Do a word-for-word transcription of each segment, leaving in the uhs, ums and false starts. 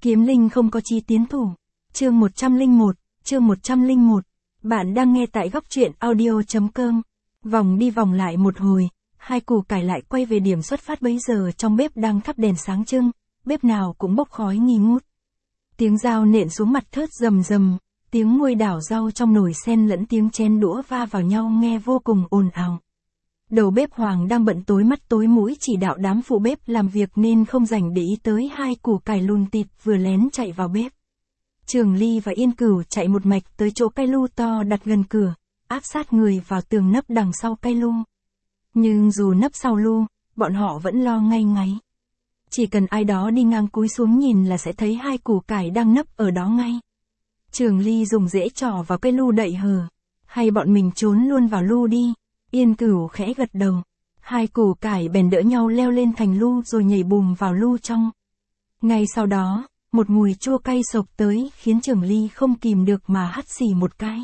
Kiếm linh không có chí tiến thủ. Chương một trăm lẻ một, chương một trăm lẻ một. Bạn đang nghe tại góc truyện audio.com. Vòng đi vòng lại một hồi, hai củ cải lại quay về điểm xuất phát bấy giờ trong bếp đang thắp đèn sáng trưng, bếp nào cũng bốc khói nghi ngút. Tiếng dao nện xuống mặt thớt rầm rầm, tiếng nguôi đảo rau trong nồi xen lẫn tiếng chén đũa va vào nhau nghe vô cùng ồn ào. Đầu bếp Hoàng đang bận tối mắt tối mũi chỉ đạo đám phụ bếp làm việc nên không rảnh để ý tới hai củ cải lùn tịt vừa lén chạy vào bếp. Trường Ly và Yên Cửu chạy một mạch tới chỗ cây lu to đặt gần cửa, áp sát người vào tường nấp đằng sau cây lu. Nhưng dù nấp sau lu, bọn họ vẫn lo ngay ngáy. Chỉ cần ai đó đi ngang cúi xuống nhìn là sẽ thấy hai củ cải đang nấp ở đó ngay. Trường Ly dùng rễ trỏ vào cây lu đậy hờ. Hay bọn mình trốn luôn vào lu đi. Yên Cửu khẽ gật đầu. Hai củ cải bèn đỡ nhau leo lên thành lu rồi nhảy bùm vào lu trong. Ngay sau đó, một mùi chua cay sộc tới khiến Trường Ly không kìm được mà hắt xì một cái.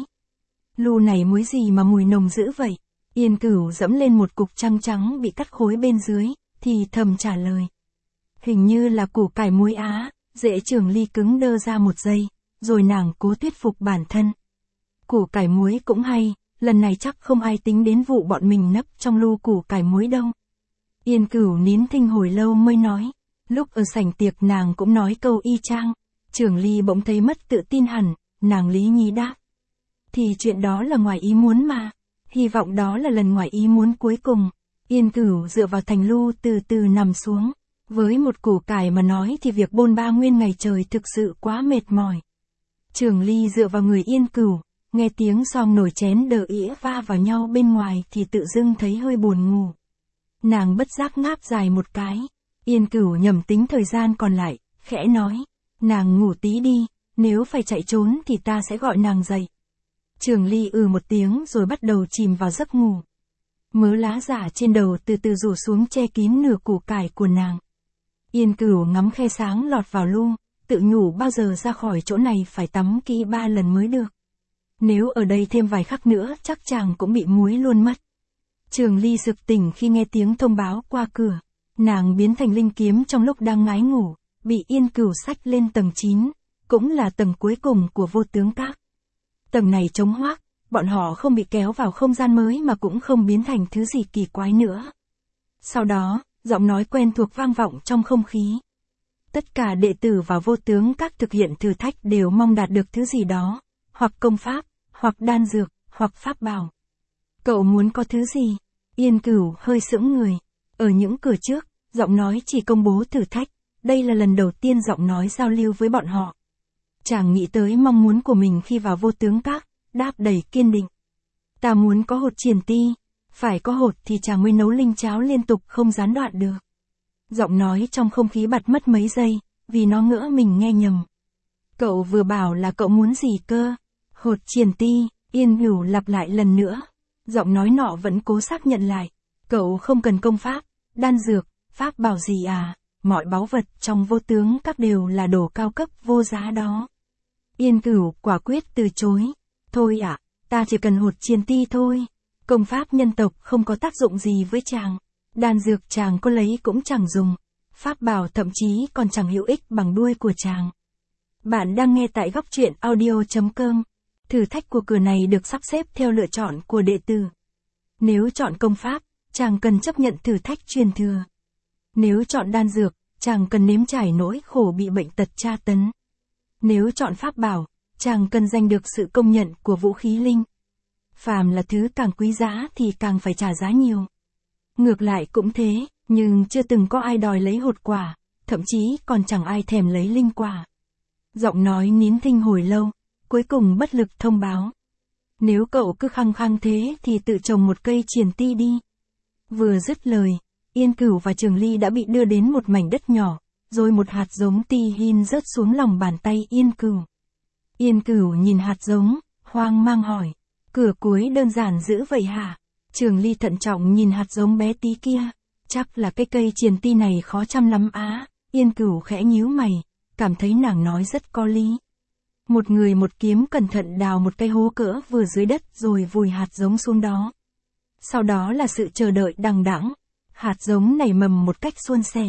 Lu này muối gì mà mùi nồng dữ vậy? Yên Cửu dẫm lên một cục trăng trắng bị cắt khối bên dưới, thì thầm trả lời. Hình như là củ cải muối á. Rễ Trường Ly cứng đơ ra một giây, rồi nàng cố thuyết phục bản thân. Củ cải muối cũng hay, lần này chắc không ai tính đến vụ bọn mình nấp trong lu củ cải muối đâu. Yên Cửu nín thinh hồi lâu mới nói. Lúc ở sảnh tiệc nàng cũng nói câu y chang. Trường Ly bỗng thấy mất tự tin hẳn, nàng lý nhí đáp. Thì chuyện đó là ngoài ý muốn mà. Hy vọng đó là lần ngoài ý muốn cuối cùng. Yên Cửu dựa vào thành lu từ từ nằm xuống. Với một củ cải mà nói thì việc bôn ba nguyên ngày trời thực sự quá mệt mỏi. Trường Ly dựa vào người Yên Cửu, nghe tiếng xoong nồi chén đờ ĩa va vào nhau bên ngoài thì tự dưng thấy hơi buồn ngủ. Nàng bất giác ngáp dài một cái. Yên Cửu nhẩm tính thời gian còn lại, khẽ nói. Nàng ngủ tí đi, nếu phải chạy trốn thì ta sẽ gọi nàng dậy. Trường Ly ừ một tiếng rồi bắt đầu chìm vào giấc ngủ. Mớ lá giả trên đầu từ từ rủ xuống che kín nửa củ cải của nàng. Yên Cửu ngắm khe sáng lọt vào lu, tự nhủ bao giờ ra khỏi chỗ này phải tắm kỹ ba lần mới được. Nếu ở đây thêm vài khắc nữa chắc chàng cũng bị muối luôn mất. Trường Ly sực tỉnh khi nghe tiếng thông báo qua cửa. Nàng biến thành linh kiếm trong lúc đang ngái ngủ, bị Yên Cửu xách lên tầng chín, cũng là tầng cuối cùng của Vô Tướng Các. Tầng này trống hoác, bọn họ không bị kéo vào không gian mới mà cũng không biến thành thứ gì kỳ quái nữa. Sau đó, giọng nói quen thuộc vang vọng trong không khí. Tất cả đệ tử vào Vô Tướng Các thực hiện thử thách đều mong đạt được thứ gì đó, hoặc công pháp, hoặc đan dược, hoặc pháp bảo. Cậu muốn có thứ gì? Yên Cửu hơi sững người. Ở những cửa trước, giọng nói chỉ công bố thử thách, đây là lần đầu tiên giọng nói giao lưu với bọn họ. Chàng nghĩ tới mong muốn của mình khi vào Vô Tướng Các, đáp đầy kiên định. Ta muốn có hột triển ti, phải có hột thì chàng mới nấu linh cháo liên tục không gián đoạn được. Giọng nói trong không khí bật mất mấy giây, vì nó ngỡ mình nghe nhầm. Cậu vừa bảo là cậu muốn gì cơ? Hột triển ti, Yên Cửu lặp lại lần nữa. Giọng nói nọ vẫn cố xác nhận lại. Cậu không cần công pháp, đan dược, pháp bảo gì à, mọi báu vật trong Vô Tướng Các đều là đồ cao cấp vô giá đó. Yên Cửu quả quyết từ chối. Thôi ạ, à, ta chỉ cần hột triển ti thôi. Công pháp nhân tộc không có tác dụng gì với chàng. Đan dược chàng có lấy cũng chẳng dùng. Pháp bảo thậm chí còn chẳng hữu ích bằng đuôi của chàng. Bạn đang nghe tại góc truyện audio.com. Thử thách của cửa này được sắp xếp theo lựa chọn của đệ tử. Nếu chọn công pháp, chàng cần chấp nhận thử thách truyền thừa. Nếu chọn đan dược, chàng cần nếm trải nỗi khổ bị bệnh tật tra tấn. Nếu chọn pháp bảo, chàng cần giành được sự công nhận của vũ khí linh. Phàm là thứ càng quý giá thì càng phải trả giá nhiều. Ngược lại cũng thế, nhưng chưa từng có ai đòi lấy hột quả, thậm chí còn chẳng ai thèm lấy linh quả. Giọng nói nín thinh hồi lâu, cuối cùng bất lực thông báo. Nếu cậu cứ khăng khăng thế thì tự trồng một cây triển ti đi. Vừa dứt lời, Yên Cửu và Trường Ly đã bị đưa đến một mảnh đất nhỏ, rồi một hạt giống ti hin rớt xuống lòng bàn tay Yên Cửu. Yên Cửu nhìn hạt giống, hoang mang hỏi. Cửa cuối đơn giản dữ vậy hả? Trường Ly thận trọng nhìn hạt giống bé tí kia. Chắc là cái cây triển ti này khó chăm lắm á. Yên Cửu khẽ nhíu mày, cảm thấy nàng nói rất có lý. Một người một kiếm cẩn thận đào một cái hố cỡ vừa dưới đất rồi vùi hạt giống xuống đó. Sau đó là sự chờ đợi đằng đẵng. Hạt giống nảy mầm một cách suôn sẻ.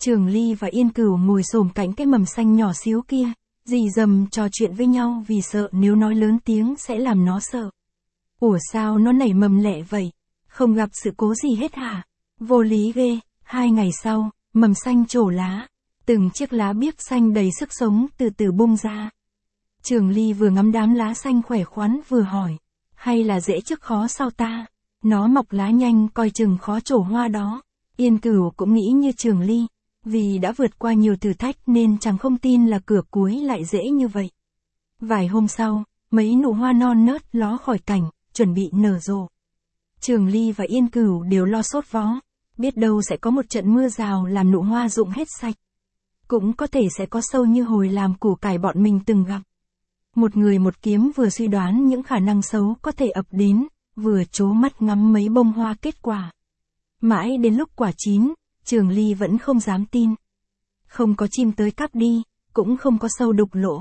Trường Ly và Yên Cửu ngồi xổm cạnh cái mầm xanh nhỏ xíu kia, rì rầm trò chuyện với nhau vì sợ nếu nói lớn tiếng sẽ làm nó sợ. Ủa sao nó nảy mầm lẹ vậy? Không gặp sự cố gì hết hả? Vô lý ghê. Hai ngày sau, mầm xanh trổ lá. Từng chiếc lá biếc xanh đầy sức sống từ từ bung ra. Trường Ly vừa ngắm đám lá xanh khỏe khoắn vừa hỏi. Hay là dễ trước khó sau ta? Nó mọc lá nhanh coi chừng khó trổ hoa đó. Yên Cửu cũng nghĩ như Trường Ly. Vì đã vượt qua nhiều thử thách nên chàng không tin là cửa cuối lại dễ như vậy. Vài hôm sau, mấy nụ hoa non nớt ló khỏi cành, chuẩn bị nở rộ. Trường Ly và Yên Cửu đều lo sốt vó. Biết đâu sẽ có một trận mưa rào làm nụ hoa rụng hết sạch. Cũng có thể sẽ có sâu như hồi làm củ cải bọn mình từng gặp. Một người một kiếm vừa suy đoán những khả năng xấu có thể ập đến, vừa trố mắt ngắm mấy bông hoa kết quả. Mãi đến lúc quả chín, Trường Ly vẫn không dám tin. Không có chim tới cắp đi, cũng không có sâu đục lỗ.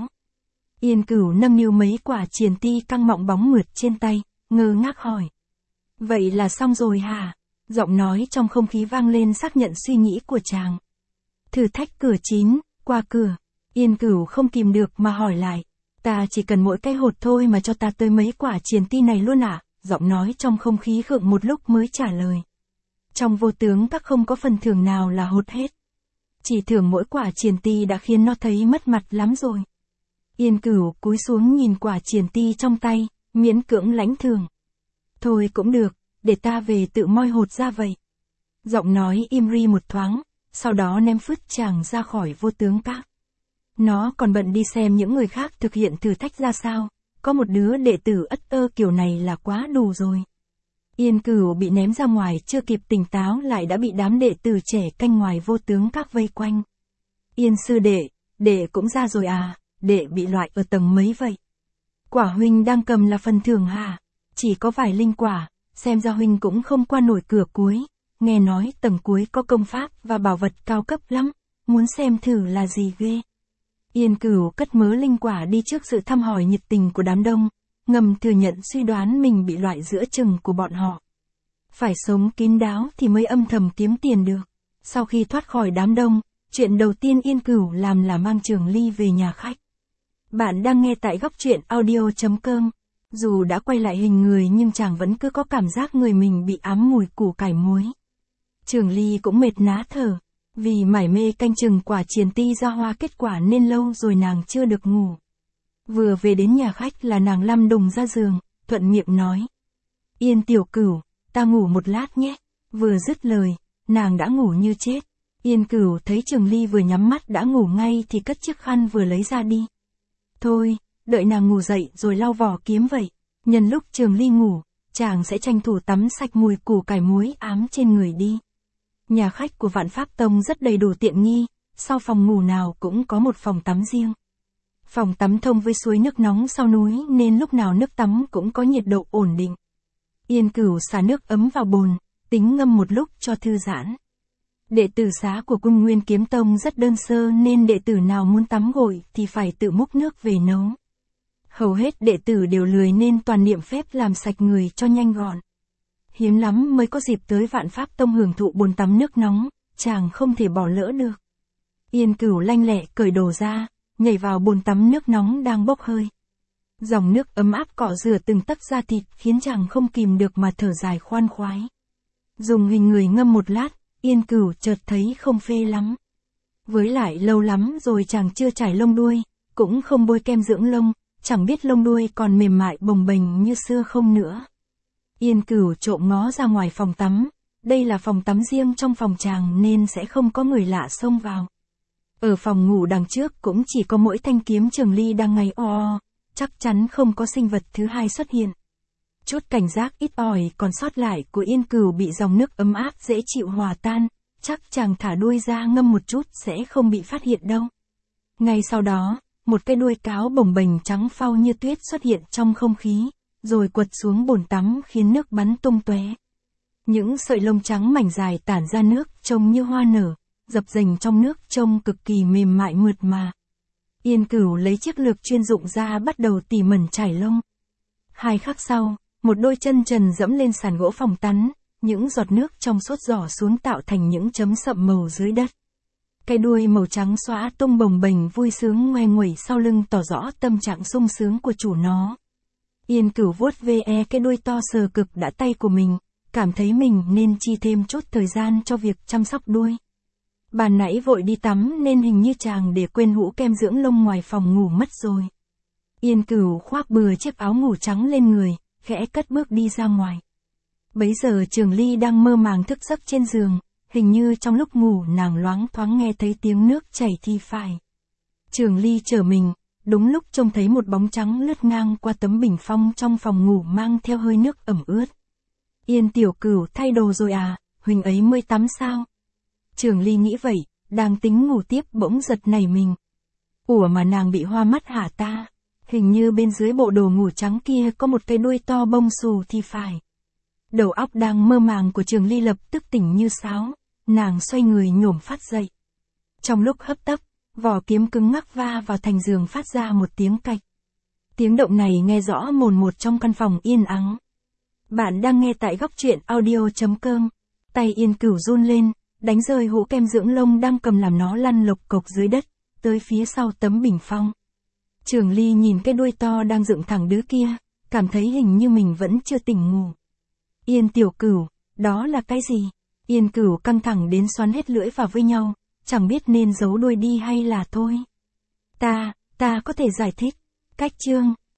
Yên Cửu nâng niu mấy quả triền ti căng mọng bóng mượt trên tay, ngơ ngác hỏi. Vậy là xong rồi hả? Giọng nói trong không khí vang lên xác nhận suy nghĩ của chàng. Thử thách cửa chín, qua cửa. Yên Cửu không kìm được mà hỏi lại. Ta chỉ cần mỗi cái hột thôi mà cho ta tới mấy quả triền ti này luôn à? Giọng nói trong không khí khựng một lúc mới trả lời. Trong vô tướng các không có phần thưởng nào là hột hết. Chỉ thưởng mỗi quả triền ti đã khiến nó thấy mất mặt lắm rồi. Yên Cửu cúi xuống nhìn quả triền ti trong tay, miễn cưỡng lãnh thưởng. Thôi cũng được, để ta về tự moi hột ra vậy. Giọng nói im ri một thoáng, sau đó ném phứt chàng ra khỏi vô tướng các. Nó còn bận đi xem những người khác thực hiện thử thách ra sao, có một đứa đệ tử ất ơ kiểu này là quá đủ rồi. Yên Cửu bị ném ra ngoài chưa kịp tỉnh táo lại đã bị đám đệ tử trẻ canh ngoài vô tướng các vây quanh. Yên sư đệ, đệ cũng ra rồi à, đệ bị loại ở tầng mấy vậy? Quả huynh đang cầm là phần thưởng hả? Chỉ có vài linh quả, xem ra huynh cũng không qua nổi cửa cuối. Nghe nói tầng cuối có công pháp và bảo vật cao cấp lắm, muốn xem thử là gì ghê. Yên Cửu cất mớ linh quả đi trước sự thăm hỏi nhiệt tình của đám đông, ngầm thừa nhận suy đoán mình bị loại giữa chừng của bọn họ. Phải sống kín đáo thì mới âm thầm kiếm tiền được. Sau khi thoát khỏi đám đông, chuyện đầu tiên Yên Cửu làm là mang Trường Ly về nhà khách. Bạn đang nghe tại góc truyện audio chấm com. Dù đã quay lại hình người nhưng chàng vẫn cứ có cảm giác người mình bị ám mùi củ cải muối. Trường Ly cũng mệt ná thở, vì mải mê canh chừng quả triền ti ra hoa kết quả nên lâu rồi nàng chưa được ngủ. Vừa về đến nhà khách là nàng lăm đùng ra giường, thuận miệng nói. Yên tiểu Cửu, ta ngủ một lát nhé. Vừa dứt lời, nàng đã ngủ như chết. Yên Cửu thấy Trường Ly vừa nhắm mắt đã ngủ ngay thì cất chiếc khăn vừa lấy ra đi. Thôi, đợi nàng ngủ dậy rồi lau vỏ kiếm vậy. Nhân lúc Trường Ly ngủ, chàng sẽ tranh thủ tắm sạch mùi củ cải muối ám trên người đi. Nhà khách của Vạn Pháp Tông rất đầy đủ tiện nghi, sau phòng ngủ nào cũng có một phòng tắm riêng. Phòng tắm thông với suối nước nóng sau núi nên lúc nào nước tắm cũng có nhiệt độ ổn định. Yên Cửu xả nước ấm vào bồn, tính ngâm một lúc cho thư giãn. Đệ tử xá của Cung Nguyên Kiếm Tông rất đơn sơ nên đệ tử nào muốn tắm gội thì phải tự múc nước về nấu. Hầu hết đệ tử đều lười nên toàn niệm phép làm sạch người cho nhanh gọn. Hiếm lắm mới có dịp tới Vạn Pháp Tông hưởng thụ bồn tắm nước nóng, chàng không thể bỏ lỡ được. Yên Cửu lanh lẹ cởi đồ ra, nhảy vào bồn tắm nước nóng đang bốc hơi. Dòng nước ấm áp cọ rửa từng tấc da thịt khiến chàng không kìm được mà thở dài khoan khoái. Dùng hình người ngâm một lát, Yên Cửu chợt thấy không phê lắm. Với lại lâu lắm rồi chàng chưa chải lông đuôi, cũng không bôi kem dưỡng lông, chẳng biết lông đuôi còn mềm mại bồng bềnh như xưa không nữa. Yên Cửu trộm ngó ra ngoài phòng tắm, đây là phòng tắm riêng trong phòng chàng nên sẽ không có người lạ xông vào. Ở phòng ngủ đằng trước cũng chỉ có mỗi thanh kiếm Trường Ly đang ngáy o o, chắc chắn không có sinh vật thứ hai xuất hiện. Chút cảnh giác ít ỏi còn sót lại của Yên Cửu bị dòng nước ấm áp dễ chịu hòa tan, chắc chàng thả đuôi ra ngâm một chút sẽ không bị phát hiện đâu. Ngay sau đó, một cái đuôi cáo bồng bềnh trắng phau như tuyết xuất hiện trong không khí, rồi quật xuống bồn tắm khiến nước bắn tung tóe. Những sợi lông trắng mảnh dài tản ra nước trông như hoa nở, dập dềnh trong nước trông cực kỳ mềm mại mượt mà. Yên Cửu lấy chiếc lược chuyên dụng ra bắt đầu tỉ mẩn chải lông. Hai khắc sau, một đôi chân trần dẫm lên sàn gỗ phòng tắm, những giọt nước trong suốt rỏ xuống tạo thành những chấm sậm màu dưới đất. Cái đuôi màu trắng xõa tung bồng bềnh vui sướng ngoe nguẩy sau lưng tỏ rõ tâm trạng sung sướng của chủ nó. Yên Cửu vuốt ve cái đuôi to sờ cực đã tay của mình, cảm thấy mình nên chi thêm chút thời gian cho việc chăm sóc đuôi. Bà nãy vội đi tắm nên hình như chàng để quên hũ kem dưỡng lông ngoài phòng ngủ mất rồi. Yên Cửu khoác bừa chiếc áo ngủ trắng lên người, khẽ cất bước đi ra ngoài. Bấy giờ Trường Ly đang mơ màng thức giấc trên giường, hình như trong lúc ngủ nàng loáng thoáng nghe thấy tiếng nước chảy thì phải. Trường Ly trở mình, đúng lúc trông thấy một bóng trắng lướt ngang qua tấm bình phong trong phòng ngủ mang theo hơi nước ẩm ướt. Yên tiểu Cửu thay đồ rồi à, huỳnh ấy mới tắm sao? Trường Ly nghĩ vậy, đang tính ngủ tiếp bỗng giật nảy mình. Ủa mà nàng bị hoa mắt hả ta? Hình như bên dưới bộ đồ ngủ trắng kia có một cái đuôi to bông xù thì phải. Đầu óc đang mơ màng của Trường Ly lập tức tỉnh như sáo, nàng xoay người nhổm phát dậy. Trong lúc hấp tấp, vỏ kiếm cứng ngắc va vào thành giường phát ra một tiếng cạch. Tiếng động này nghe rõ mồn một trong căn phòng yên ắng. Bạn đang nghe tại góc truyện audio chấm com. Tay Yên Cửu run lên, đánh rơi hũ kem dưỡng lông đang cầm làm nó lăn lộc cộc dưới đất, tới phía sau tấm bình phong. Trường Ly nhìn cái đuôi to đang dựng thẳng đứa kia, cảm thấy hình như mình vẫn chưa tỉnh ngủ. Yên tiểu Cửu, đó là cái gì? Yên Cửu căng thẳng đến xoắn hết lưỡi vào với nhau, chẳng biết nên giấu đuôi đi hay là thôi. Ta, ta có thể giải thích. Cách chương.